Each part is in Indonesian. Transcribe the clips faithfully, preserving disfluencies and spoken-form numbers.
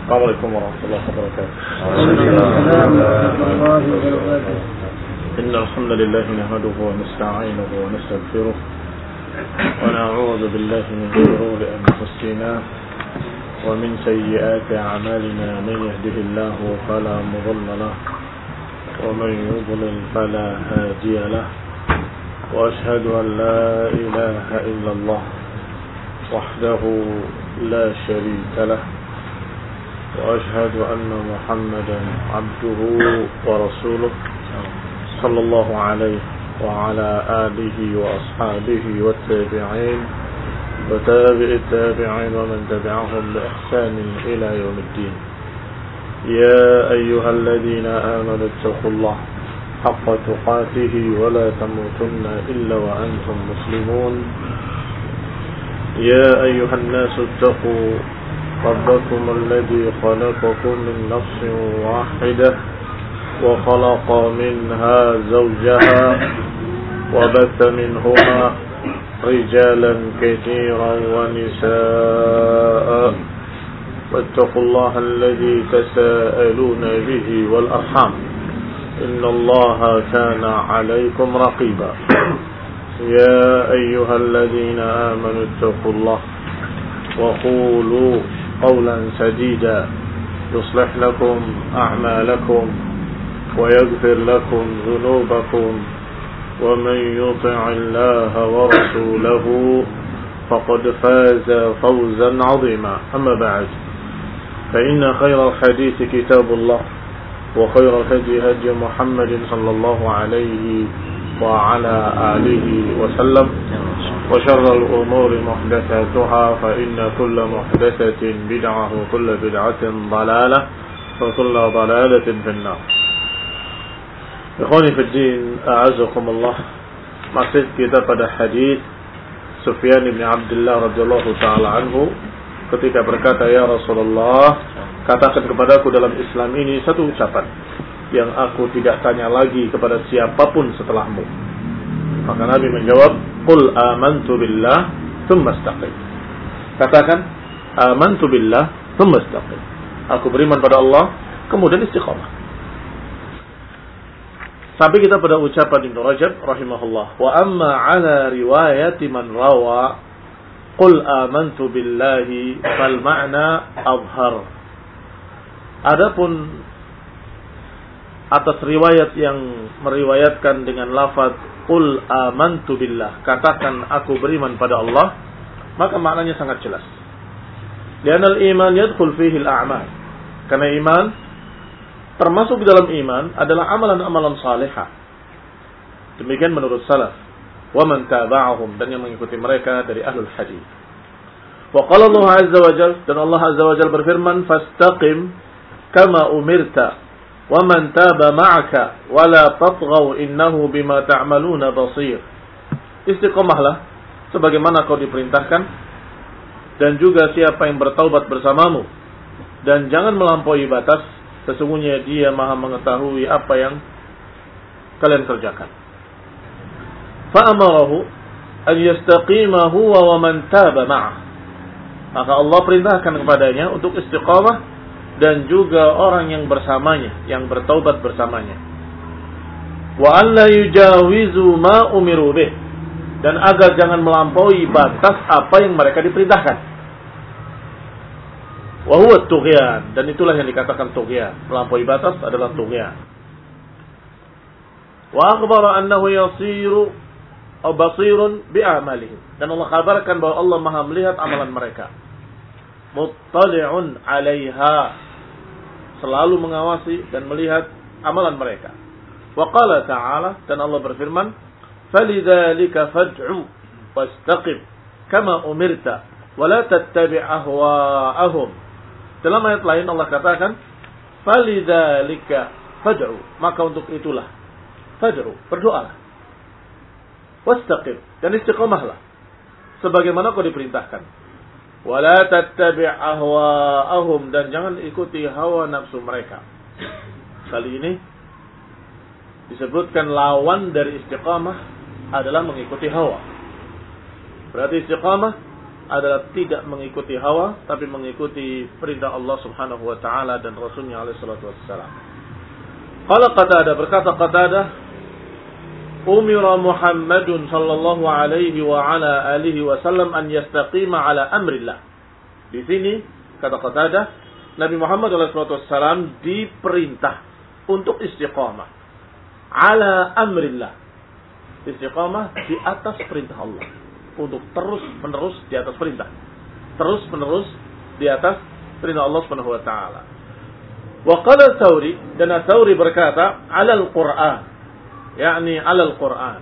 Assalamualaikum warahmatullahi wabarakatuh. Innal hamdalillah nahmaduhu wa nasta'inuhu wa nastaghfiruh wa na'udzu billahi min shururi anfusina wa min sayyiati a'malina man yahdihillahu fala mudilla lahu wa man yudlil fala hadiya lahu wa ashhadu an la ilaha illallah wahdahu la sharika lahu وأشهد أن محمدا عبده ورسوله صلى الله عليه وعلى آله وأصحابه والتابعين وتابع التابعين ومن تبعهم بإحسان إلى يوم الدين. يا أيها الذين آمنوا اتقوا الله حق تقاته ولا تموتن إلا وأنتم مسلمون. يا أيها الناس اتقوا ربكم الذي خلقكم من نفس واحدة وخلق منها زوجها وبث منهما رجالا كثيرا ونساء واتقوا الله الذي تساءلون به والأرحام إن الله كان عليكم رقيبا. يا أيها الذين آمنوا اتقوا الله وقولوا قولا سديدا يصلح لكم أعمالكم ويغفر لكم ذنوبكم ومن يطع الله ورسوله فقد فاز فوزا عظيما. أما بعد فإن خير الحديث كتاب الله وخير الهدي هدي محمد صلى الله عليه وعلى آله وسلم وشر الأمور محدثاتها فإن كل محدثة بدعة وكل بدعة ضلالة وكل ضلالة في النار. Ikhwani fi din, a'azakumullah. Masih kita pada hadis Sufyan bin Abdullah radhiyallahu taala anhu ketika berkata, ya Rasulullah, katakan kepadaku dalam Islam ini satu ucapan yang aku tidak tanya lagi kepada siapapun setelahmu. Maka Nabi menjawab, qul amantu billah thumma istaqim. Katakan amantu billah thumma istaqim. Aku beriman pada Allah, kemudian istiqamah. Sampai kita pada ucapan Ibnu Rajab rahimahullah, wa amma ala riwayati man rawa qul amantu billahi fal ma'na adhar. Adapun atas riwayat yang meriwayatkan dengan lafaz qul amantu billah, katakan aku beriman pada Allah, maka maknanya sangat jelas. Lianal iman yadkhul fihi al-a'mal. Karena iman termasuk di dalam iman adalah amalan-amalan salihah. Demikian menurut salaf. Wa man tabi'ahum, dan yang mengikuti mereka dari ahlul hadis. Wa qala Allah azza wa jalla, dan Allah azza wa jalla berfirman, fastaqim kama umirta wa man taba ma'aka wa la tatghaw innahu bima ta'maluna basir. Istiqomahlah sebagaimana kau diperintahkan, dan juga siapa yang bertaubat bersamamu, dan jangan melampaui batas, sesungguhnya dia maha mengetahui apa yang kalian kerjakan. Fa'amarahu an yastaqima huwa wa man taba ma'ah. Maka Allah perintahkan kepadanya untuk istiqamah, dan juga orang yang bersamanya, yang bertaubat bersamanya. Wa an la yujawizu ma umiru bih, dan agar jangan melampaui batas apa yang mereka diperintahkan. Wa huwa tughyan, dan itulah yang dikatakan tughyan. Melampaui batas adalah tughyan. Wa akhbara annahu yasiru aw basirun bi a'malihim, dan Allah kabarkan bahwa Allah Maha melihat amalan mereka. Muttali'un 'alaiha, selalu mengawasi dan melihat amalan mereka. Wa qala ta'ala, dan Allah berfirman, falidzalika fad'u wastaqim kama umirta wa la tattabi' ahwa'ahum. Dalam ayat lain Allah katakan, falidzalika fad'u, maka untuk itulah, fad'u, berdoalah, wastaqim, dan istiqamahlah sebagaimana kau diperintahkan. Wala tattabi' ahwa'ahum, dan jangan ikuti hawa nafsu mereka. Kali ini disebutkan lawan dari istiqamah adalah mengikuti hawa. Berarti istiqamah adalah tidak mengikuti hawa, tapi mengikuti perintah Allah Subhanahu wa taala dan Rasulnya alaihi salatu wassalam. Qala Qatadah, berkata Qatadah, umira Muhammadun sallallahu alaihi wa ala alihi wasallam an yastaqima ala amrillah. Di sini kata Qatadah, Nabi Muhammad alaihi salatu wassalam diperintah untuk istiqamah ala amrillah. Istiqamah di atas perintah Allah, untuk terus menerus di atas perintah, terus menerus di atas perintah Allah Subhanahu wa taala. Wa qala Tsauri, dan Tsauri berkata, ala al-Qur'an, yakni ala al-Qur'an.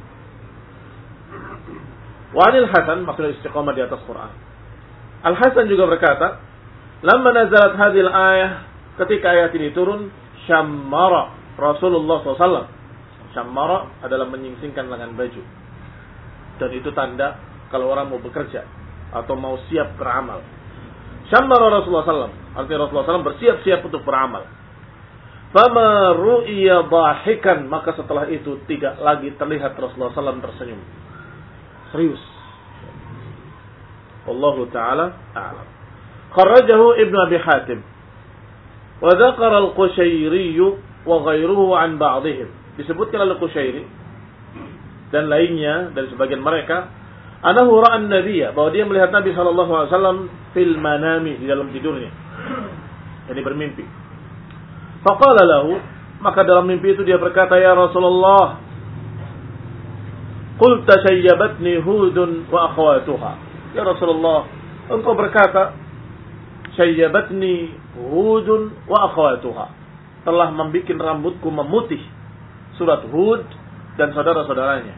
Wa anil Hasan, maksudnya istiqamah di atas Quran. Al-Hasan juga berkata, lamma nazalat hadhil ayah, ketika ayat ini turun, syammara Rasulullah sallallahu alaihi wasallam. Syammara adalah menyingsingkan lengan baju. Dan itu tanda kalau orang mau bekerja atau mau siap beramal. Syammara Rasulullah sallallahu alaihi wasallam, artinya Rasulullah sallallahu alaihi wasallam bersiap-siap untuk beramal. Fama ru'iya dhahikan, maka setelah itu tidak lagi terlihat Rasulullah sallallahu alaihi wasallam tersenyum. Serius. Wallahu ta'ala a'lam. Kharrajahu Ibnu Abi Hatim. Wa dzakara al-Qushayri wa ghairuhu an ba'dihim. Disebutkan oleh Qushayri dan lainnya dari sebagian mereka, anahu ra'an nabiyya, bahwa dia melihat Nabi sallallahu alaihi wasallam fil manami, di dalam tidurnya. Jadi bermimpi. Faqala lahu, maka dalam mimpi itu dia berkata, ya Rasulullah, qul tashayyabatni Hudun wa akhawatuha. Ya Rasulullah, engkau berkata, shayyabatni Hudun wa akhawatuha, telah membuat rambutku memutih surat Hud dan saudara-saudaranya.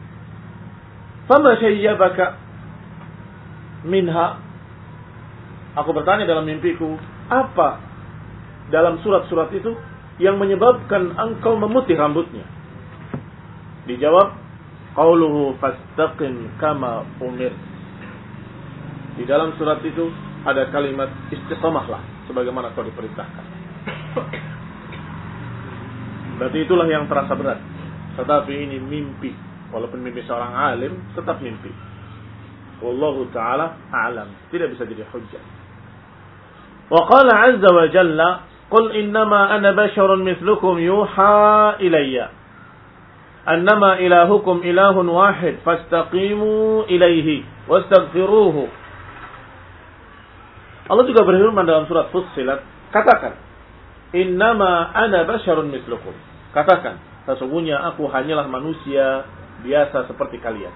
Fama syayyabaka minha, aku bertanya dalam mimpiku, apa dalam surat-surat itu yang menyebabkan engkau memutih rambutnya? Dijawab, qauluhu fastaqim kama umir. Di dalam surat itu ada kalimat istiqamahlah sebagaimana kau diperintahkan. Berarti itulah yang terasa berat. Tetapi ini mimpi. Walaupun mimpi seorang alim, tetap mimpi. Wallahu ta'ala a'lam. Tidak bisa jadi hujjah. Wa qala azza wa jalla, qul innama ana basharun mithlukum yuha ilayya annama ilahukum ilahun wahid fastaqimu ilayhi wastaghfiruhu. Allah juga berfirman dalam surat Fussilat, katakan, innama ana basharun mithlukum. Katakan, sesungguhnya aku hanyalah manusia biasa seperti kalian.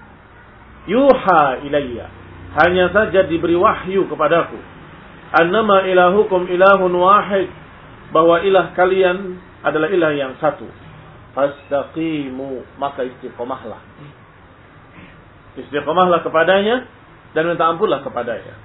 Yuha ilayya, hanya saja diberi wahyu kepadaku. Annama ilahukum ilahun wahid, bahwa ilah kalian adalah ilah yang satu. Fastaqimu, maka istiqomahlah. Istiqomahlah kepadanya dan minta ampunlah kepadanya.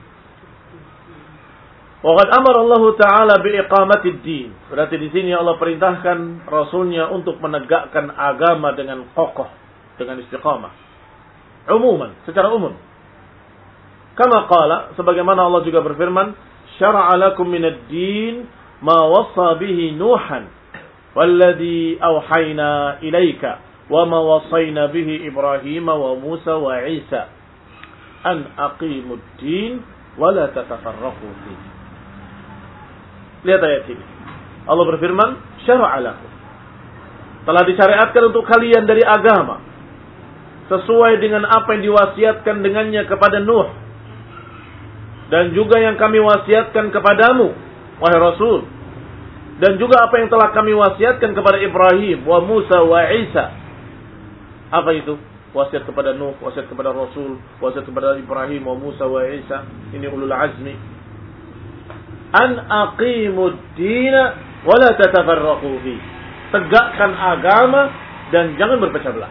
Waqad amara Allah Ta'ala biiqamatid din. Berarti di sini Allah perintahkan Rasulnya untuk menegakkan agama dengan kokoh, dengan istiqamah. Umuman, secara umum. Kama qala, sebagaimana Allah juga berfirman, syara'a lakum minad din ma wassa bihi Nuhan walladhi awhayna ilaika wa ma wassayna bihi Ibrahim wa Musa wa Isa an aqimud din wa la tatafarraqu fihi. Lihat ayat ini. Allah berfirman, syara'a lakum, telah disyariatkan untuk kalian dari agama sesuai dengan apa yang diwasiatkan dengannya kepada Nuh, dan juga yang kami wasiatkan kepadamu, wahai Rasul, dan juga apa yang telah kami wasiatkan kepada Ibrahim, wa Musa, wa Isa. Apa itu? Wasiat kepada Nuh, wasiat kepada Rasul, wasiat kepada Ibrahim, wa Musa, wa Isa. Ini ulul azmi. An aqimud dina wa la tatafarraqu fi. Tegakkan agama dan jangan berpecah belah.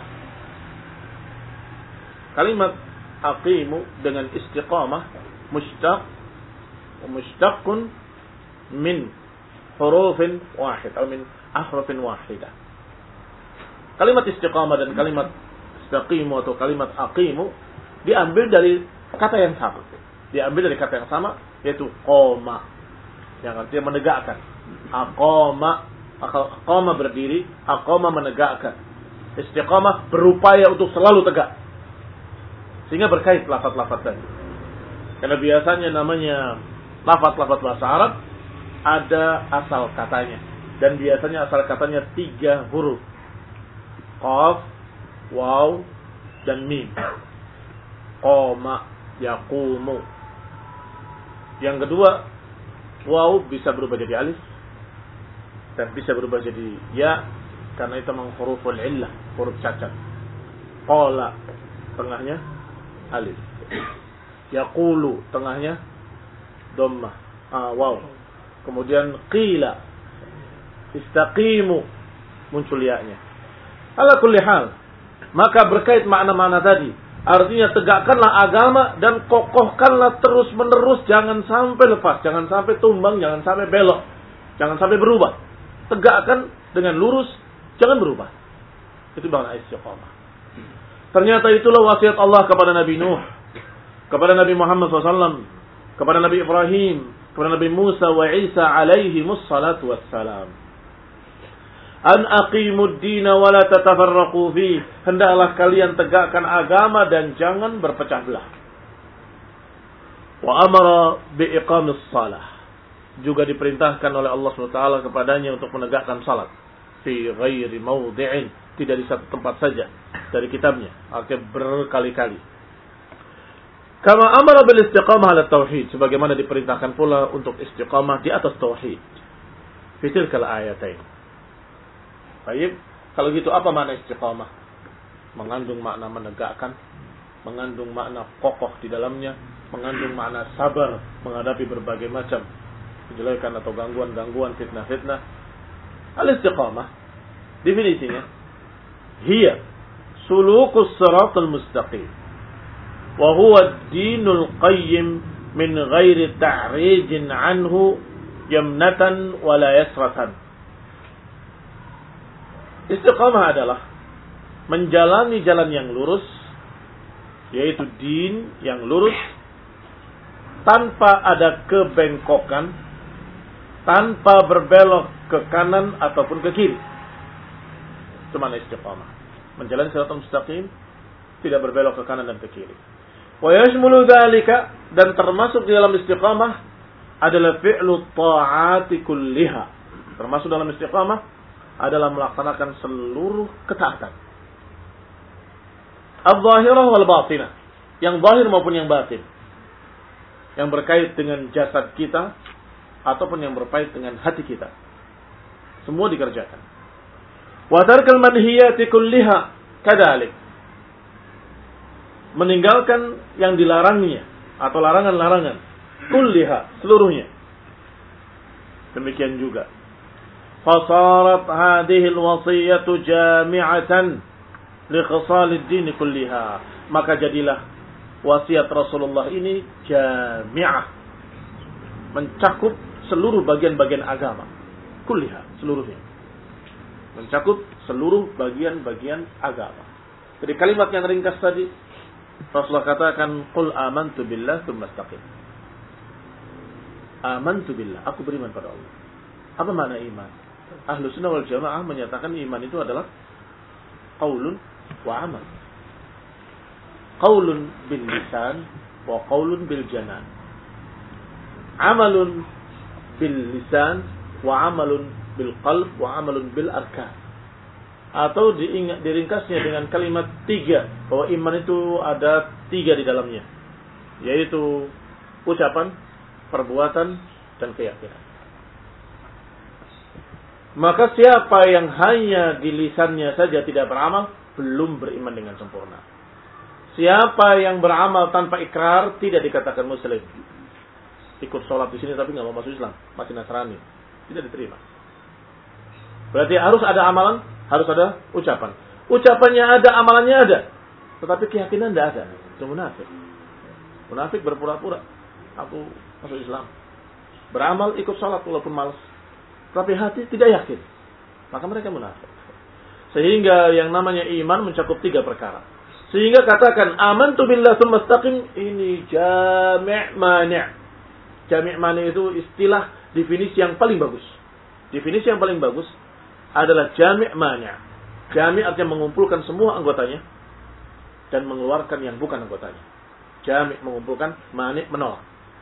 Kalimat aqimu dengan istiqamah mushtaq wa mushtaqun min hurufin wahid atau min ahrufin wahidah. Kalimat istiqamah dan kalimat istaqimu atau kalimat aqimu diambil dari kata yang sama. Diambil dari kata yang sama, yaitu qoma, yang artinya menegakkan. Aqama, aqama berdiri, aqama menegakkan. Istiqamah berupaya untuk selalu tegak. Sehingga berkait lafaz-lafaz tadi. Karena biasanya namanya lafaz-lafaz bahasa Arab ada asal katanya. Dan biasanya asal katanya tiga huruf. Qaf, waw, dan mim. Qoma, yaqumu. Yang kedua, waw bisa berubah jadi alif. Dan bisa berubah jadi ya. Karena itu memang huruful illah, huruf cacat. Qala, tengahnya alif. Yaqulu, tengahnya dhammah. Ah, waw. Kemudian qila, istaqimu, muncul ya-nya. Ala kulli hal, maka berkait makna-makna tadi. Artinya tegakkanlah agama dan kokohkanlah terus menerus, jangan sampai lepas, jangan sampai tumbang, jangan sampai belok, jangan sampai berubah. Tegakkan dengan lurus, jangan berubah. Itu makna istiqamah. Ternyata itulah wasiat Allah kepada Nabi Nuh, kepada Nabi Muhammad shallallahu alaihi wasallam, kepada Nabi Ibrahim, kepada Nabi Musa wa Isa alaihi mussalatu wassalam. An aqimud dina wa la tatafarraqu fi. Hendaklah kalian tegakkan agama dan jangan berpecah belah. Wa amara bi iqamis shalah. Juga diperintahkan oleh Allah subhanahu wa taala kepadanya untuk menegakkan salat fi ghairi mawdi'in, tidak di satu tempat saja dari kitabnya, artinya berkali-kali. Kama amara bil istiqamah ala tauhid, sebagaimana diperintahkan pula untuk istiqamah di atas tauhid. Fi tilkal ayatain. Baik, kalau gitu apa makna istiqamah? Mengandung makna menegakkan, mengandung makna kokoh di dalamnya, mengandung makna sabar menghadapi berbagai macam kejelekan atau gangguan-gangguan, fitnah-fitnah. Al-istiqamah definisinya hiya sulukus siratal mustaqim wa huwa ad-dinul qayyim min ghairi ta'rijin anhu yamnatan wala yasratan. Istiqamah adalah menjalani jalan yang lurus, yaitu din yang lurus, tanpa ada kebengkokan, tanpa berbelok ke kanan ataupun ke kiri. Itu makna istiqamah. Menjalani siratal mustaqim, tidak berbelok ke kanan dan ke kiri. Wa yashmulu dzalika, dan termasuk di dalam istiqamah adalah fi'lu ta'ati kulliha. Termasuk dalam istiqamah adalah melaksanakan seluruh ketaatan. Al-zahirah wal batinah, yang zahir maupun yang batin, yang berkait dengan jasad kita ataupun yang berkait dengan hati kita, semua dikerjakan. Wa tarkal manhiyati kulliha kadzalik, meninggalkan yang dilarangnya atau larangan-larangan, kulliha, seluruhnya. Demikian juga fasarat hadhihi alwasiyatu jami'atan li khisal ad-din kulliha, maka jadilah wasiat Rasulullah ini jami'ah, mencakup seluruh bagian-bagian agama, kulliha, seluruhnya, mencakup seluruh bagian-bagian agama. Jadi kalimat yang ringkas tadi Rasulullah katakan qul amantu billah tsumma istaqim. Amantu billah, aku beriman pada Allah. Apa makna iman? Ahlu sunnah wal jamaah menyatakan iman itu adalah qaulun wa amal. Qaulun bil lisan wa qaulun bil janan. Amalun bil lisan wa amalun bil qalb wa amalun bil arkan. Atau diingat, diringkasnya dengan kalimat tiga, bahwa iman itu ada tiga di dalamnya, yaitu ucapan, perbuatan, dan keyakinan. Maka siapa yang hanya di lisannya saja tidak beramal, belum beriman dengan sempurna. Siapa yang beramal tanpa ikrar tidak dikatakan muslim. Ikut sholat di sini tapi nggak mau masuk Islam, masih Nasrani, tidak diterima. Berarti harus ada amalan, harus ada ucapan. Ucapannya ada, amalannya ada, tetapi keyakinan tidak ada. Itu munafik. Munafik berpura-pura aku masuk Islam, beramal ikut sholat walaupun malas, tapi hati tidak yakin, maka mereka munafik. Sehingga yang namanya iman mencakup tiga perkara. Sehingga katakan amantu billah tsumma istaqim, ini jami' mani'. Jami' mani' itu istilah definisi yang paling bagus. Definisi yang paling bagus adalah jami' mani'. Jami' artinya mengumpulkan semua anggotanya dan mengeluarkan yang bukan anggotanya. Jami' mengumpulkan, mani' menolak.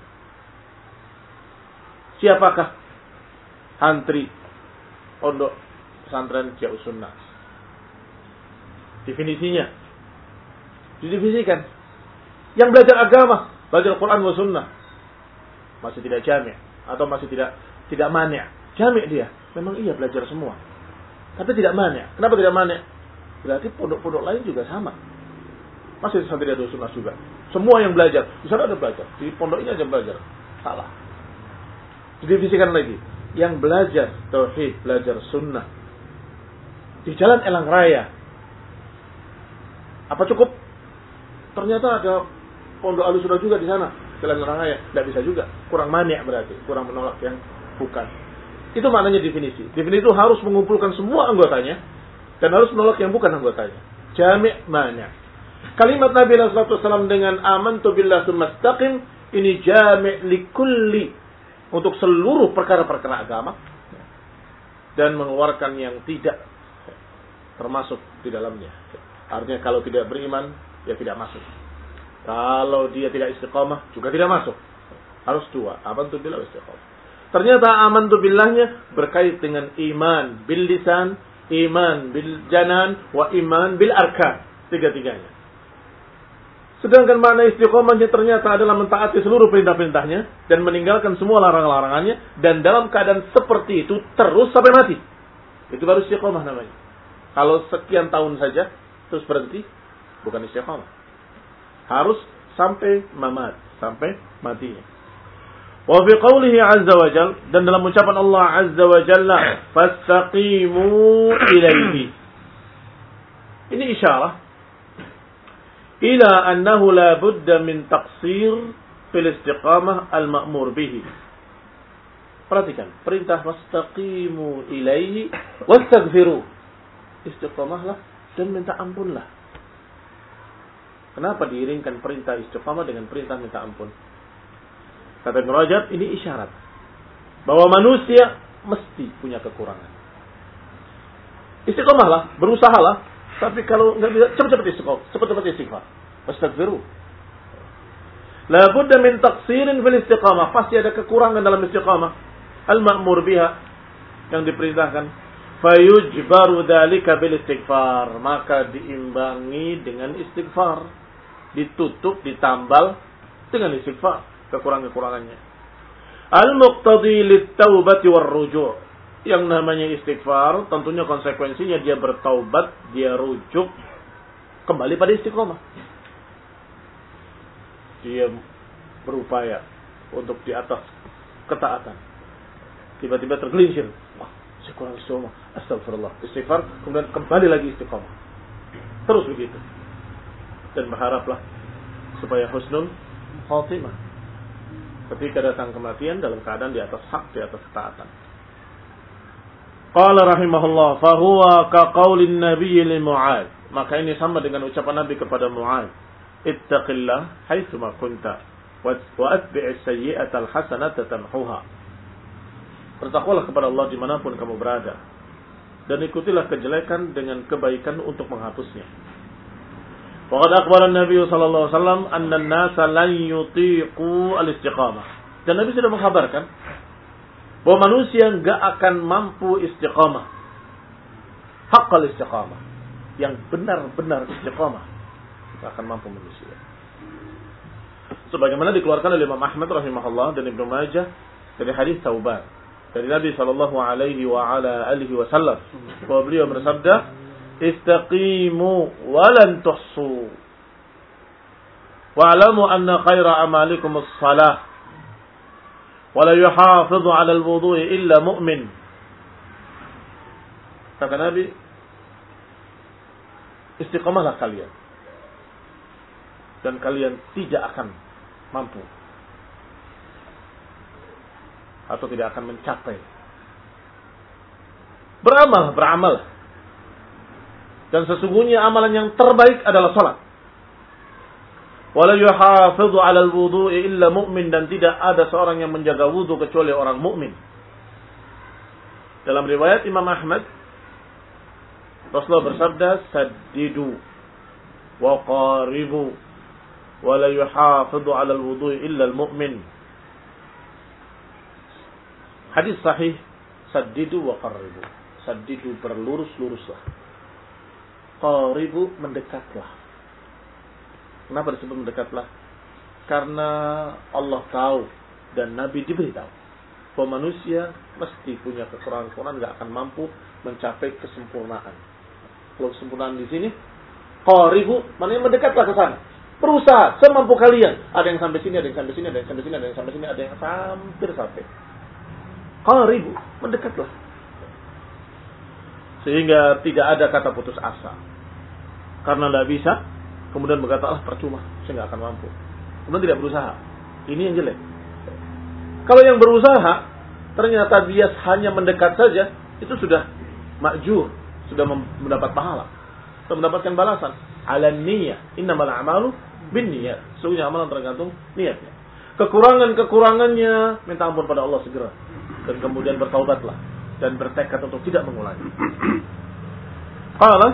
Siapakah santri pondok pesantren Jauh Sunnah? Definisinya didefinisikan. Yang belajar agama, belajar Quran wa Sunnah, masih tidak jami' atau masih tidak tidak mani'. Jami' dia, memang iya belajar semua, tapi tidak mani'. Kenapa tidak mani'? Berarti pondok-pondok lain juga sama. Masih santri Jauh Sunnah juga. Semua yang belajar, di sana ada belajar, di pondok ini aja belajar. Salah. Didefinisikan lagi. Yang belajar tauhid, belajar sunnah di jalan elang raya. Apa cukup? Ternyata ada pondok Ahlussunnah juga di sana, jalan elang raya. Tidak bisa juga. Kurang mani' berarti, kurang menolak yang bukan. Itu maknanya definisi. Definisi itu harus mengumpulkan semua anggotanya dan harus menolak yang bukan anggotanya. Jami' mani'. Kalimat Nabi sallallahu alaihi wasallam dengan amantu billahi tsumma istaqim, ini jami' likulli, untuk seluruh perkara-perkara agama dan mengeluarkan yang tidak termasuk di dalamnya. Artinya kalau tidak beriman, ya tidak masuk. Kalau dia tidak istiqamah, juga tidak masuk. Harus dua, amantu billahi istiqamah. Ternyata amantu billahnya berkait dengan iman bil lisan, iman bil janan, wa iman bil arkan. Tiga-tiganya. Sedangkan makna istiqomahnya ternyata adalah mentaati seluruh perintah-perintahnya dan meninggalkan semua larang-larangannya, dan dalam keadaan seperti itu terus sampai mati. Itu baru istiqomah namanya. Kalau sekian tahun saja terus berhenti, bukan istiqomah. Harus sampai mamat, sampai matinya. Wa fi qawlihi azza wa jalla, dan dalam ucapan Allah azza wa jalla, fastaqimu ilaihi. Ini isyarah ila annahu la budda min taqsir fil istiqamah al-ma'mur bihi. Perhatikan, perintah fastaqimu ilaihi wastaghfiru. Istiqamahlah dan minta ampunlah. Kenapa diiringkan perintah istiqamah dengan perintah minta ampun? Kata Ibnu Rajab, ini isyarat bahwa manusia mesti punya kekurangan. Istiqamahlah, berusahalah, tapi kalau nggak bisa, cepat-cepat istiqamah, cepat-cepat istighfar. Wastaghfiru. La budda min taqsirin fil istiqamah, pasti ada kekurangan dalam istiqamah. Al-ma'mur biha, yang diperintahkan. Fayujbaru dzalika bil istighfar, maka diimbangi dengan istighfar. Ditutup, ditambal dengan istighfar kekurangan-kekurangannya. Al-muqtadi lit-taubati war-ruju'. Yang namanya istighfar, tentunya konsekuensinya dia bertaubat, dia rujuk kembali pada istiqomah. Dia berupaya untuk di atas ketaatan. Tiba-tiba tergelincir. Wah, saya kurang istiqomah. Astagfirullah. Istighfar, kemudian kembali lagi istiqomah. Terus begitu. Dan berharaplah supaya husnul khatimah ketika datang kematian dalam keadaan di atas hak, di atas ketaatan. Qala rahimahullah, fahuwa ka qaulin nabiy li Mu'adz. Maka ini sama dengan ucapan Nabi kepada Mu'adz. Ittaqillah haitsu ma kunta wa atbi'is sayyi'ata al-hasanata tamhuha. Bertakwalah kepada Allah dimanapun kamu berada, dan ikutilah kejelekan dengan kebaikan untuk menghapusnya. Waqad akhbara an-nabiy sallallahu alaihi wasallam anna an-nasa lan yutiqu al-istiqamah. Dan Nabi sudah mengkhabarkan bahwa manusia enggak akan mampu istiqamah. Haqqal istiqamah, yang benar-benar istiqamah, enggak akan mampu manusia. Sebagaimana dikeluarkan oleh Imam Ahmad rahimahullah dan Ibnu Majah dari hadis Tsauban dari Nabi sallallahu alaihi wa ala alihi wasallam, bahwa beliau bersabda, istaqimu wa lan tuhsu wa'lamu anna khaira amalikum as-salah wa la yuhafidhu 'ala al-wudu'i illa mu'min. Kata Nabi, istiqamahlah kalian dan kalian tidak akan mampu atau tidak akan mencapai beramal, beramal. Dan sesungguhnya amalan yang terbaik adalah salat. Wala yuhafidhu 'ala al-wudu'i illa mu'min, dan tidak ada seorang yang menjaga wudu kecuali orang mukmin. Dalam riwayat Imam Ahmad, Rasulullah bersabda, saddidu wa qaribu wa la yuhafidhu 'ala al-wudu'i illa al-mu'min. Hadis sahih, saddidu wa qaribu. Saddidu berlurus-luruslah. Qaribu mendekatlah. Kenapa disebut mendekatlah? Karena Allah tahu dan Nabi diberitahu bahwa manusia mesti punya kekurangan-kekurangan, nggak akan mampu mencapai kesempurnaan. Kalau kesempurnaan di sini, qaribu, maknanya mendekatlah ke sana. Berusaha semampu kalian. Ada yang sampai sini, ada yang sampai sini, ada yang sampai sini, ada yang sampai sini, ada yang hampir sampai. Qaribu, mendekatlah. Sehingga tidak ada kata putus asa. Karena tidak bisa, kemudian berkata, ah percuma, saya nggak akan mampu. Kemudian tidak berusaha. Ini yang jelek. Kalau yang berusaha, ternyata dia hanya mendekat saja, itu sudah ma'jur, sudah mendapat pahala, sudah mendapatkan balasan. Ala niyah, innamal a'malu bin niyat. Sesungguhnya amalan tergantung niatnya. Kekurangan-kekurangannya, minta ampun pada Allah segera. Dan kemudian bertaubatlah. Dan bertekad untuk tidak mengulangi. Qala,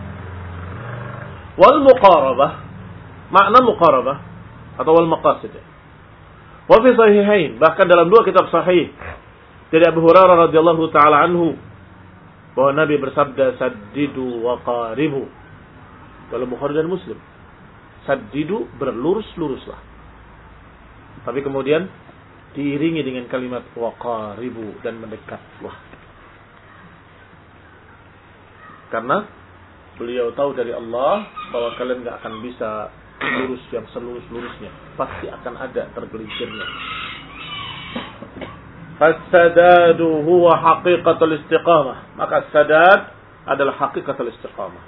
wal muqarabah, makna muqarabah, atau wal maqasid. Wa fi sahihain, bahkan dalam dua kitab sahih dari Abu Hurairah radhiyallahu taala anhu bahwa Nabi bersabda saddidu wa qaribu. Dalam Bukhari dan Muslim. Saddidu berlurus-luruslah. Tapi kemudian diiringi dengan kalimat wa qaribu dan mendekatlah. Karena beliau tahu dari Allah bahwa kalian enggak akan bisa lurus yang selurus-lurusnya, pasti akan ada tergelincirnya. As-sadadu huwa haqiqatul istiqamah. Maka sadad adalah haqiqatul istiqamah.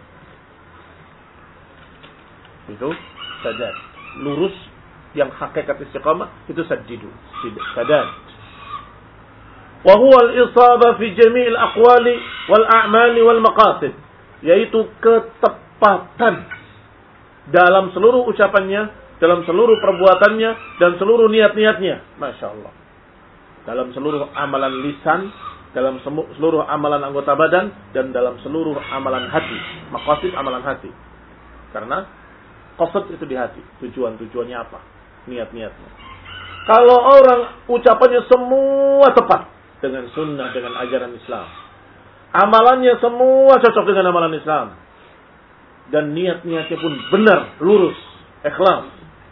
Itu sadad. Lurus yang hakikat istiqamah itu saddidu. Sadad. Wa huwa al-isaba fi jami'il aqwali wal a'mali wal maqasid. Yaitu ketepatan dalam seluruh ucapannya, dalam seluruh perbuatannya, dan seluruh niat-niatnya. Masya Allah. Dalam seluruh amalan lisan, dalam seluruh amalan anggota badan, dan dalam seluruh amalan hati. Maqasid amalan hati. Karena qasad itu di hati. Tujuan-tujuannya apa? Niat-niatnya. Kalau orang ucapannya semua tepat dengan sunnah, dengan ajaran Islam. Amalannya semua cocok dengan amalan Islam. Dan niat-niatnya pun benar, lurus, ikhlas.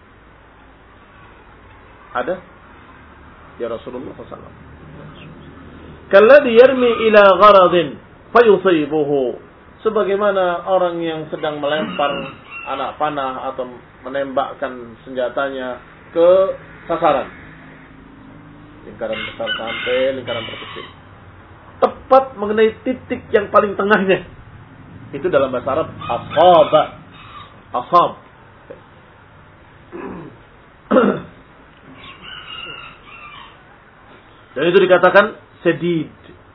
Ada? Ya Rasulullah sallallahu alaihi wasallam. Kalladhi yarmi ila gharadin fayusibuhu. Sebagaimana orang yang sedang melempar anak panah atau menembakkan senjatanya ke sasaran. Lingkaran besar sampai lingkaran terkecil. Tepat mengenai titik yang paling tengahnya. Itu dalam bahasa Arab asaba. Asab. Dan itu dikatakan sedid.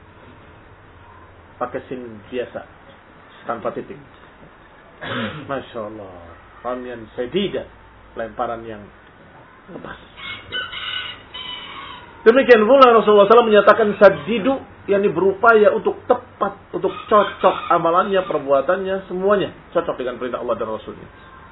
Pakai sin biasa. Tanpa titik. Masya Allah. Ramian sedida. Lemparan yang lepas. Demikian pula Rasulullah shallallahu alaihi wasallam menyatakan sadidu, yakni berupaya untuk tepat, untuk cocok amalannya, perbuatannya, semuanya cocok dengan perintah Allah dan Rasulnya.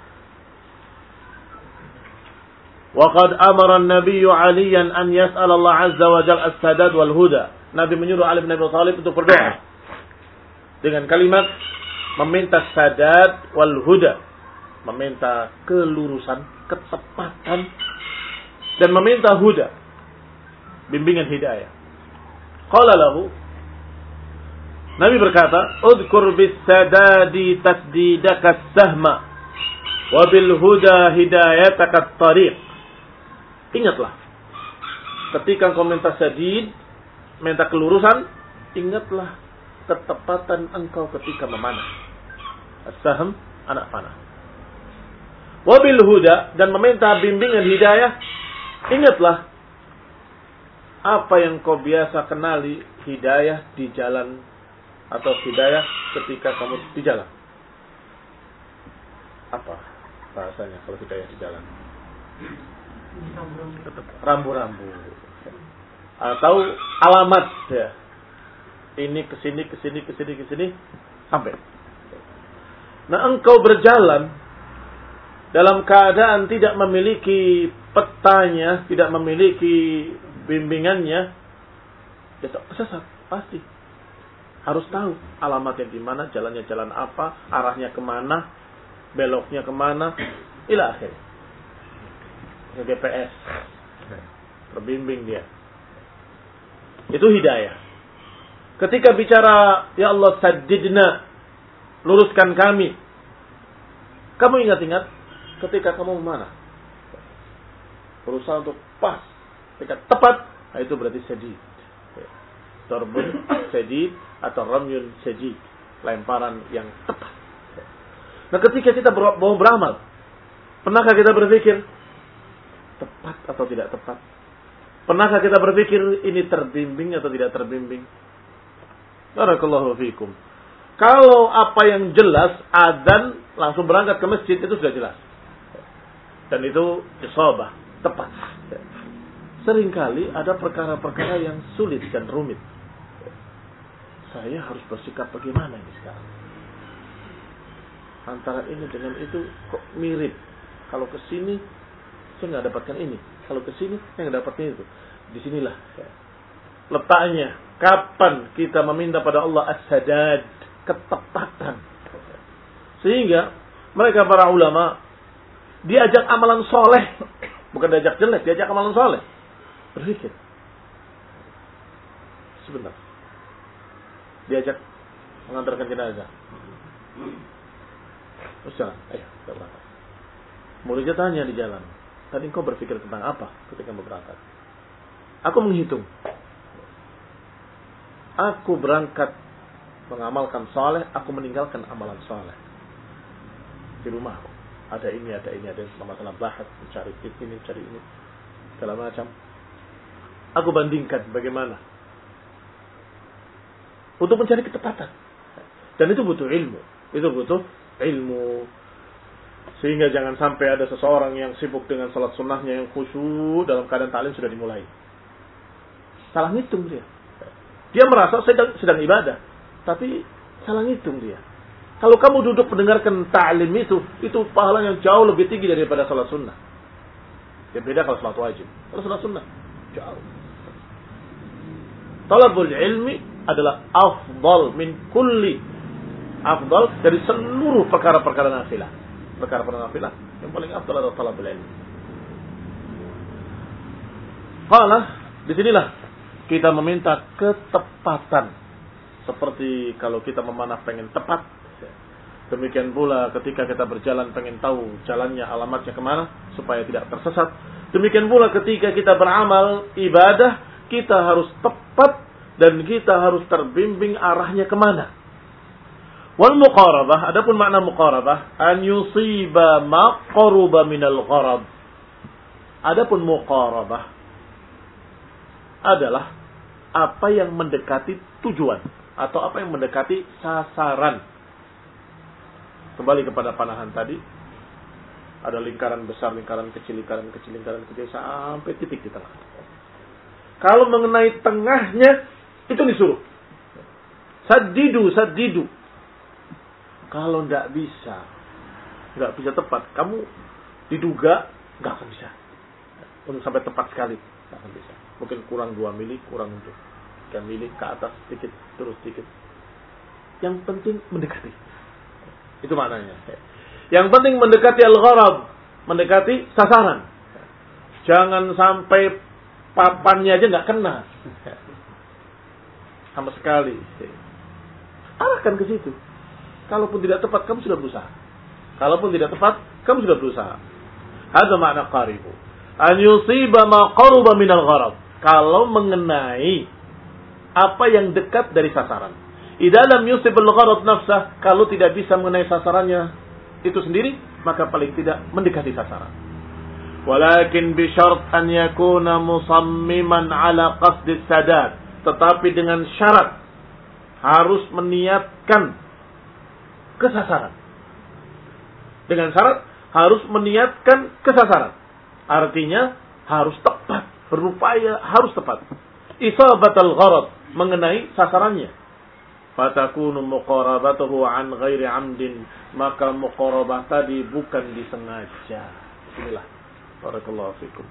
Wa qad amara an-nabiy 'aliyan an yas'al Allah 'azza wa jalla as-sadad wal huda. Nabi menyuruh Ali bin Abi Thalib untuk berdoa dengan kalimat meminta sadad wal huda, meminta kelurusan, ketepatan, dan meminta huda, bimbingan hidayah. Qala lahu, Nabi berkata, "Udhkur bis sadadi tasdidaka as-sahma wa bil huda hidayataka at-tariq." Ingatlah, ketika engkau minta sadid, minta kelurusan, ingatlah ketepatan engkau ketika memanah. As-sahm, anak panah. Wa bil huda, dan meminta bimbingan hidayah, ingatlah apa yang kau biasa kenali, hidayah di jalan, atau hidayah ketika kamu di jalan. Apa bahasanya kalau hidayah di jalan? Rambu-rambu. Atau alamat ya. Ini kesini, kesini, kesini, kesini, sampai. Nah engkau berjalan dalam keadaan tidak memiliki petanya, tidak memiliki bimbingannya, dia tersesat pasti. Harus tahu alamatnya di mana, jalannya jalan apa, arahnya kemana, beloknya kemana, ila akhir. G P S, terbimbing dia. Itu hidayah. Ketika bicara, ya Allah saddidna, luruskan kami. Kamu ingat-ingat ketika kamu mana? Berusaha untuk pas. Ketika tepat, nah itu berarti sadid. Darbun sadid atau ramyun sadid. Lemparan yang tepat. Nah ketika kita mau beramal, pernahkah kita berpikir tepat atau tidak tepat? Pernahkah kita berpikir ini terbimbing atau tidak terbimbing? Barakallahu fiikum. Kalau apa yang jelas, adzan langsung berangkat ke masjid, itu sudah jelas. Dan itu isabah, tepat. Seringkali ada perkara-perkara yang sulit dan rumit. Saya harus bersikap bagaimana ini sekarang? Antara ini dengan itu kok mirip. Kalau ke sini saya nggak dapatkan ini. Kalau ke sini saya nggak dapatkan itu. Disinilah letaknya. Kapan kita meminta pada Allah as-sadad, ketepatan. Sehingga mereka para ulama diajak amalan soleh, bukan diajak jelek, diajak amalan soleh. Berpikir. Sebentar. Diajak mengantarkan jenazah. Terus jalan, ayo kita berangkat. Muridnya tanya di jalan, tadi kau berpikir tentang apa ketika mau berangkat? Aku menghitung. Aku berangkat mengamalkan saleh, aku meninggalkan amalan saleh. Di rumahku ada ini, ada ini, ada masalah bahas, mencari ini, mencari ini, segala macam. Aku bandingkan bagaimana untuk mencari ketepatan. Dan itu butuh ilmu. Itu butuh ilmu. Sehingga jangan sampai ada seseorang yang sibuk dengan salat sunnahnya yang khusyuk dalam keadaan ta'lim sudah dimulai. Salah ngitung dia. Dia merasa sedang, sedang ibadah. Tapi salah ngitung dia. Kalau kamu duduk mendengarkan ta'lim itu, itu pahala yang jauh lebih tinggi daripada salat sunnah. Ya beda kalau salat wajib. Kalau salat sunnah, jauh. Talabul ilmi adalah afdal min kulli. Afdal dari seluruh perkara-perkara nafilah. Perkara-perkara nafilah yang paling afdal adalah talabul ilmi. Qala, disinilah kita meminta ketepatan. Seperti kalau kita memanah pengen tepat. Demikian pula ketika kita berjalan pengen tahu jalannya, alamatnya kemana. Supaya tidak tersesat. Demikian pula ketika kita beramal ibadah. Kita harus tepat. Dan kita harus terbimbing arahnya kemana. Wal muqarabah. Adapun makna muqarabah. An yusiba ma qaruba minal gharab. Adapun muqarabah adalah apa yang mendekati tujuan atau apa yang mendekati sasaran. Kembali kepada panahan tadi, ada lingkaran besar, lingkaran kecil, lingkaran kecil, lingkaran kecil sampai titik di tengah. Kalau mengenai tengahnya itu disuruh saddidu, saddidu. Kalau tidak bisa, nggak bisa tepat, kamu diduga nggak akan bisa untuk sampai tepat sekali, nggak akan bisa. Mungkin kurang dua mili, kurang untuk tiga mili, ke atas sedikit, terus sedikit. Yang penting mendekati. Itu maknanya. Yang penting mendekati al-gharab, mendekati sasaran. Jangan sampai papannya aja nggak kena. Sama sekali. Arahkan ke situ. Kalaupun tidak tepat, kamu sudah berusaha. Kalaupun tidak tepat, kamu sudah berusaha. Ada makna qaribu. An yusiba ma qaruba minal gharab. Kalau mengenai apa yang dekat dari sasaran. Idza lam yusibul gharad nafsah, kalau tidak bisa mengenai sasarannya itu sendiri, maka paling tidak mendekati sasaran. Walakin bi syart an yakuna musammiman ala qasdi sadad. Tetapi dengan syarat harus meniatkan kesasaran. Dengan syarat harus meniatkan kesasaran. Artinya harus tepat, berupaya harus tepat. Isabatul gharad, mengenai sasarannya. fatakunu muqarabatuhu an ghairi amdin, maka muqarabah tadi bukan disengaja. Inilah barakallahu fikum.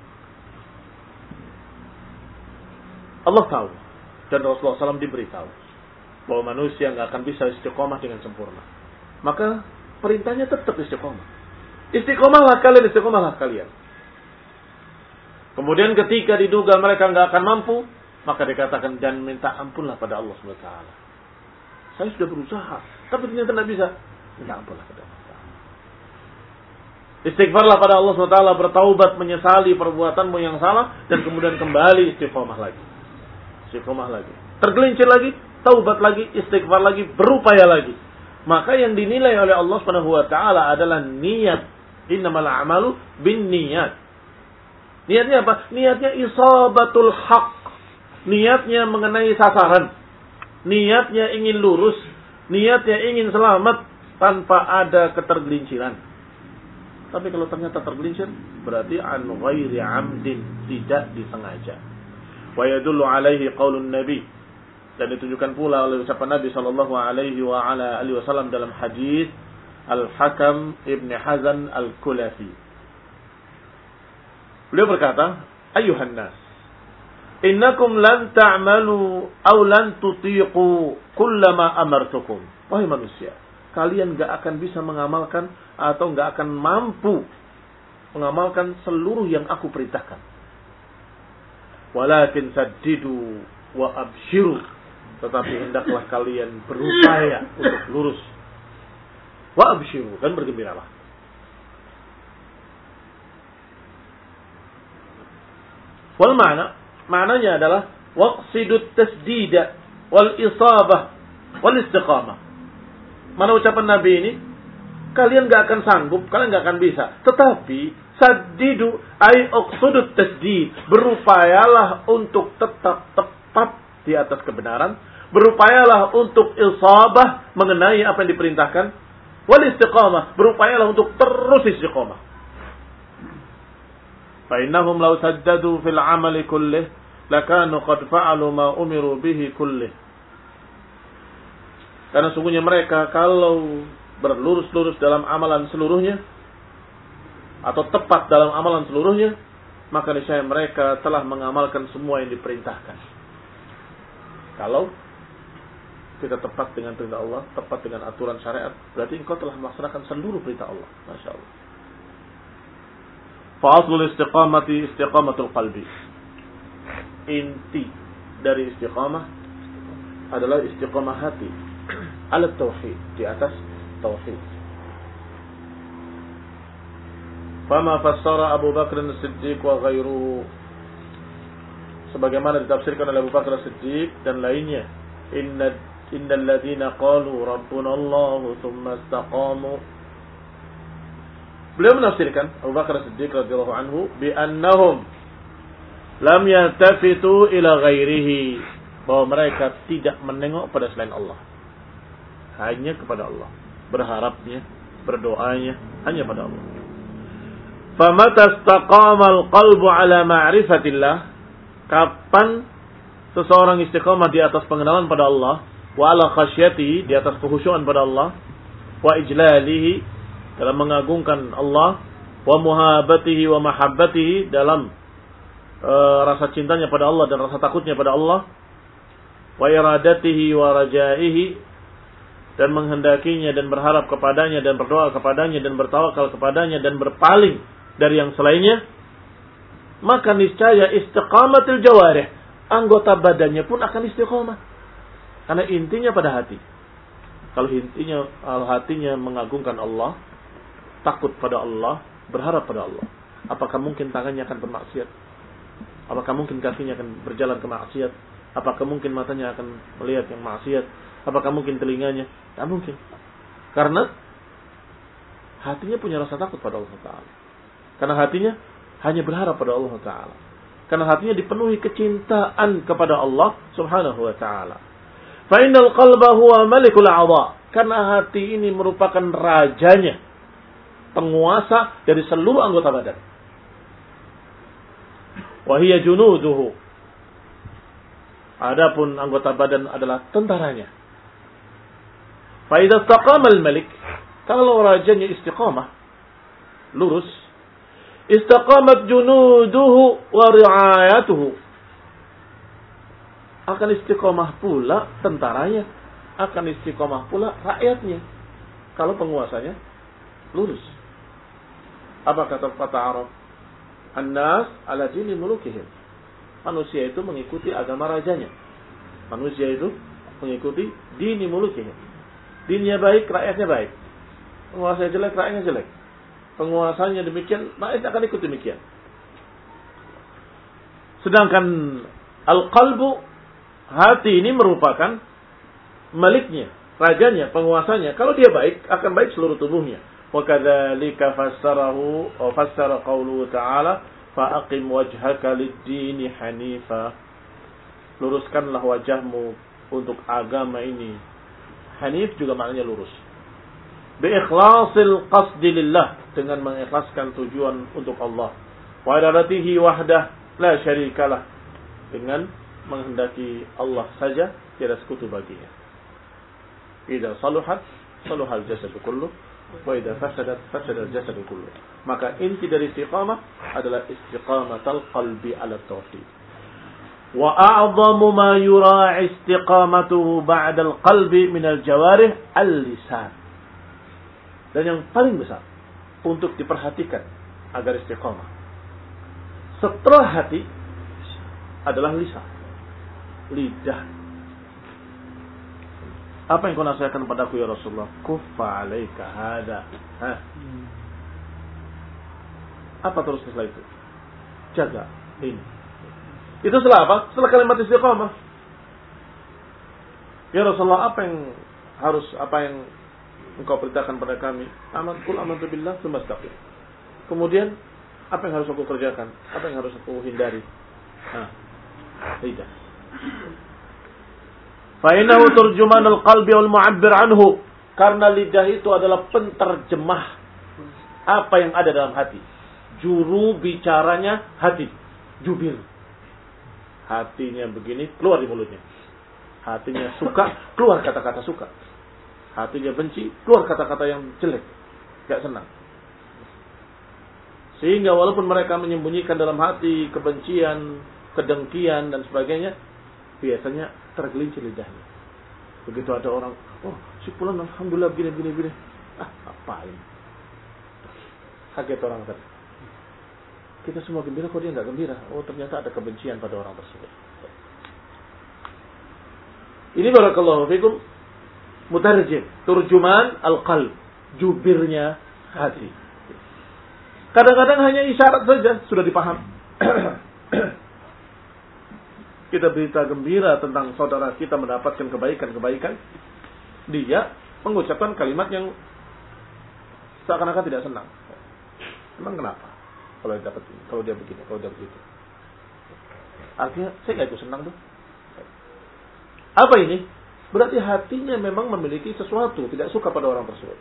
Allah tahu dan Rasulullah shallallahu alaihi wasallam diberitahu bahwa manusia nggak akan bisa istiqomah dengan sempurna. Maka perintahnya tetap istiqomah. Istiqomahlah kalian, istiqomahlah kalian. Kemudian ketika diduga mereka nggak akan mampu, maka dikatakan dan minta ampunlah pada Allah subhanahu wa taala. Saya sudah berusaha, tapi ternyata tidak bisa. Minta ampunlah pada Allah. Istighfarlah pada Allah subhanahu wa taala, bertaubat, menyesali perbuatanmu yang salah, dan kemudian kembali istiqomah lagi. Istiqomah lagi. Tergelincir lagi, taubat lagi, istighfar lagi, berupaya lagi. Maka yang dinilai oleh Allah subhanahu wa taala adalah niat. Innamal a'malu binniyat. Niatnya apa? Niatnya isabatul haq. Niatnya mengenai sasaran. Niatnya ingin lurus. Niatnya ingin selamat tanpa ada ketergelinciran. Tapi kalau ternyata tergelincir, berarti an ghairi amdin, tidak disengaja. Wa yadullu alaihi qaulun nabi. Dan ditunjukkan pula oleh ucapan Nabi sallallahu alaihi wa ala alihi wasallam dalam hadis Al-Hakam Ibn Hazan Al-Kulafi. Beliau berkata, "Ayyuhan nas, innakum lan ta'malu aw lan tutiqu kullama amartukum." Wahai manusia, kalian enggak akan bisa mengamalkan atau enggak akan mampu mengamalkan seluruh yang aku perintahkan. Walakin saddidu wa abshiru. Tetapi hendaklah kalian berupaya untuk lurus. Wa abshiru, dan bergembiralah. Wal ma'na, maknanya adalah waqsidut tasdida wal isabah wal istiqamah. Mana ucapan Nabi ini? Kalian enggak akan sanggup, kalian enggak akan bisa. Tetapi saddidu ay uqsudut tasdid, berupayalah untuk tetap tepat di atas kebenaran, berupayalah untuk isabah mengenai apa yang diperintahkan, wal istiqamah, berupayalah untuk terus istiqamah. Fa innahum law saddadu fil amali kullih lakanu qad fa'alu ma umiru bihi kullih. Karena sungguhnya mereka kalau berlurus-lurus dalam amalan seluruhnya atau tepat dalam amalan seluruhnya, maka niscaya mereka telah mengamalkan semua yang diperintahkan. Kalau kita tepat dengan perintah Allah, tepat dengan aturan syariat, berarti engkau telah melaksanakan seluruh perintah Allah. Masya Allah. Fa'aslul istiqamati istiqamatul qalbi. Inti dari istiqamah adalah istiqamah hati. Ala tauhid, di atas tauhid. Fama fassara Abu Bakr as-Siddiq wa ghairuhu, sebagaimana ditafsirkan oleh Abu Bakar as-Siddiq dan lainnya, inna innal ladzina qalu rabbuna Allah tsumma istaqamu. Beliau menafsirkan, Abu Bakar as-Siddiq radhiyallahu anhu, bi annahum lam yaltafitu ila ghairihi, bahwa mereka tidak menengok pada selain Allah, hanya kepada Allah, berharapnya, berdoanya hanya pada Allah. Famata istaqama al-qalbu ala ma'rifatillah, kapan seseorang istiqamah di atas pengenalan pada Allah, wa ala khasyati, di atas kekhusyuan pada Allah, wa ijlalihi, dalam mengagungkan Allah, wa muhabatihi wa mahabbatihi, dalam uh, rasa cintanya pada Allah dan rasa takutnya pada Allah, wa iradatihi wa rajaihi, dan menghendakinya dan berharap kepadanya dan berdoa kepadanya dan bertawakal kepadanya dan berpaling dari yang selainnya, maka niscaya istiqamatul jawarih, anggota badannya pun akan istiqamah. Karena intinya pada hati. Kalau intinya, kalau hatinya mengagungkan Allah, takut pada Allah, berharap pada Allah, apakah mungkin tangannya akan bermaksiat? Apakah mungkin kakinya akan berjalan ke maksiat? Apakah mungkin matanya akan melihat yang maksiat? Apakah mungkin telinganya? Tidak mungkin. Karena hatinya punya rasa takut pada Allah Ta'ala. Karena hatinya hanya berharap pada Allah Ta'ala. Karena hatinya dipenuhi kecintaan kepada Allah Subhanahu Wa Ta'ala. Fa'innal qalba huwa malikul a'dha. Karena hati ini merupakan rajanya, penguasa dari seluruh anggota badan. Wahiyya junuduhu. Adapun anggota badan adalah tentaranya. Fa idza istaqama al-malik, kalau rajanya istiqamah, lurus, istaqamat junuduhu wa ri'ayatuhu, akan istiqamah pula tentaranya, akan istiqamah pula rakyatnya. Kalau penguasanya lurus. Apa kata kata Arab? An-nas ala dini mulukihim. Manusia itu mengikuti agama rajanya. Manusia itu mengikuti dini mulukihim. Dinnya baik, rakyatnya baik. Penguasanya jelek, rakyatnya jelek. Penguasanya demikian, rakyatnya akan ikut demikian. Sedangkan al-qalbu, hati ini merupakan maliknya, rajanya, penguasanya. Kalau dia baik, akan baik seluruh tubuhnya. Wa kadzalika fassarahu wa fassara qauluhu ta'ala fa aqim wajhaka lid-dini hanifa. Luruskanlah wajahmu untuk agama ini. Hanif juga maknanya lurus. Bi ikhlasil qasdi lillah, dengan mengikhlaskan tujuan untuk Allah. Wa iradatihi wahdah la syarikalah, dengan menghendaki Allah saja, tiada sekutu baginya. Idza saluhat saluhal jasadu kullu wa idza fasadat fasadal jasadu kullu. Maka inti dari istiqamah adalah istiqamatul qalbi ala tauhid. Wa a'zamu ma yura'i istiqamatuhu ba'da al-qalbi min al-jawarih al-lisan. Dan yang paling besar untuk diperhatikan agar istiqamah setelah hati adalah lisan, lidah. Apa yang kau nasihatkan padaku ya Rasulullah? Kuffa alaika hada. Hah? Apa terus setelah itu? Jaga ini. Itu setelah apa? Setelah kalimat istiqamah. Ya Rasulullah, apa yang harus, apa yang engkau perintahkan pada kami? Aman, kul amantu billah, tsumma istaqim. Kemudian, apa yang harus aku kerjakan? Apa yang harus aku hindari? Nah, lidah. Fa innahu turjumanul qalbi wal mu'abbir anhu. Karena lidah itu adalah penterjemah apa yang ada dalam hati. Juru bicaranya hati. Jubir. Hatinya begini, keluar di mulutnya. Hatinya suka, keluar kata-kata suka. Hatinya benci, keluar kata-kata yang jelek. Gak senang. Sehingga walaupun mereka menyembunyikan dalam hati kebencian, kedengkian dan sebagainya, biasanya tergelincir lidahnya. Begitu ada orang, oh si fulan alhamdulillah begini begini begini. Ah, apain? Kaget orang tadi. Kita semua gembira, kok dia enggak gembira? Oh, ternyata ada kebencian pada orang tersebut. Ini barakallahu fikum mutarjim, turjuman al-qalb, jubirnya hati. Kadang-kadang hanya isyarat saja sudah dipaham. Kita berita gembira tentang saudara kita mendapatkan kebaikan-kebaikan, dia mengucapkan kalimat yang seakan-akan tidak senang. Emang kenapa? Kalau dia dapat ini, kalau dia begini, kalau dia begitu. Artinya saya nggak ikut senang tuh. Apa ini? Berarti hatinya memang memiliki sesuatu, tidak suka pada orang tersebut.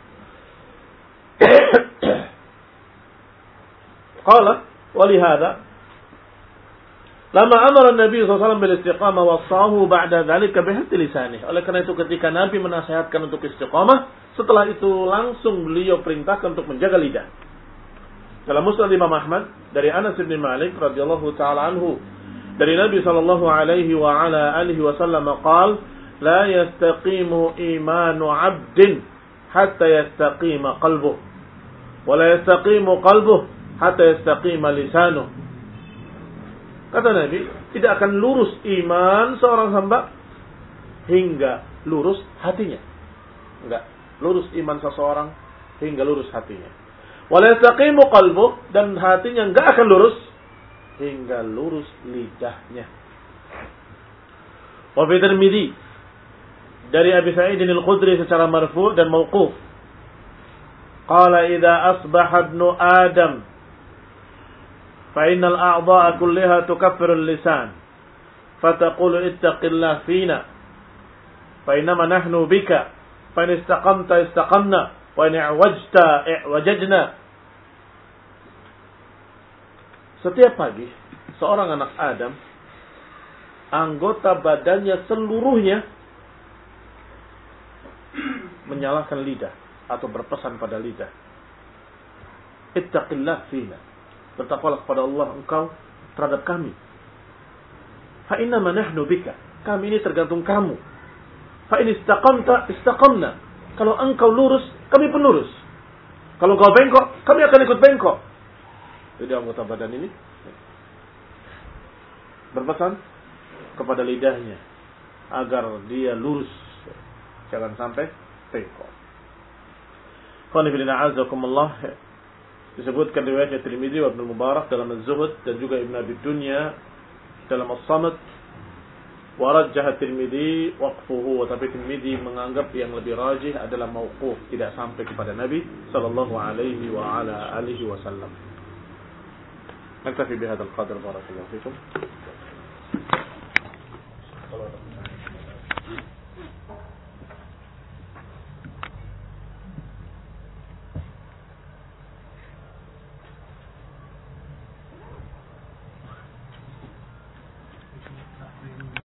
Qala walihada lama amara Nabi sallallahu alaihi wasallam bil istiqamah wasahu ba'da dzalika bihati lisanih. Oleh karena itu ketika Nabi menasihatkan untuk istiqamah, setelah itu langsung beliau perintahkan untuk menjaga lidah. Dalam Musnad Imam Ahmad dari Anas bin Malik radhiyallahu taala anhu, dari Nabi sallallahu alaihi wa ala alihi wasallam qaal, la yastaqimu imanu 'abdin hatta yastaqima qalbuhu wa la yastaqimu qalbuhu hatta yastaqima lisanuhu. Kata Nabi, tidak akan lurus iman seorang hamba hingga lurus hatinya. Enggak, lurus iman seseorang hingga lurus hatinya. Wala yastaqimu qalbuh, dan hatinya enggak akan lurus hingga lurus lidahnya. Wa fi Tirmidzi dari Abi Sa'id al-Khudri secara marfu' dan mauquf. Qala idza asbaha ibnu Adam fa innal a'dha'a kullaha tukaffiru al-lisan fataqulu ittaqillah fina fa innama nahnu bika fa in istaqamta istaqamna wa in i'wajta i'wajajna. Setiap pagi seorang anak Adam, anggota badannya seluruhnya menyalahkan lidah atau berpesan pada lidah. Ittaqillah fina. Bertakwalah kepada Allah engkau terhadap kami. Fa innama nahnu bika. Kami ini tergantung kamu. Fa in istaqamta istaqamna. Kalau engkau lurus, kami pun lurus. Kalau engkau bengkok, kami akan ikut bengkok. Jadi anggota badan ini berpesan kepada lidahnya agar dia lurus, jangan sampai bengkok. Qani fillah azakumullah. Disebutkan riwayat Tirmidzi wa Ibnu Mubarak dalam Az-Zuhud dan juga Ibnu Abi Dunya dalam As-Samad. Wa rajjah Tirmidzi waqfuhu, tapi Tirmidzi menganggap yang lebih rajih adalah mauquf, tidak sampai kepada Nabi sallallahu alaihi wa ala alihi wasallam. Naktafi bihadzal qadar, barakallahu fikum.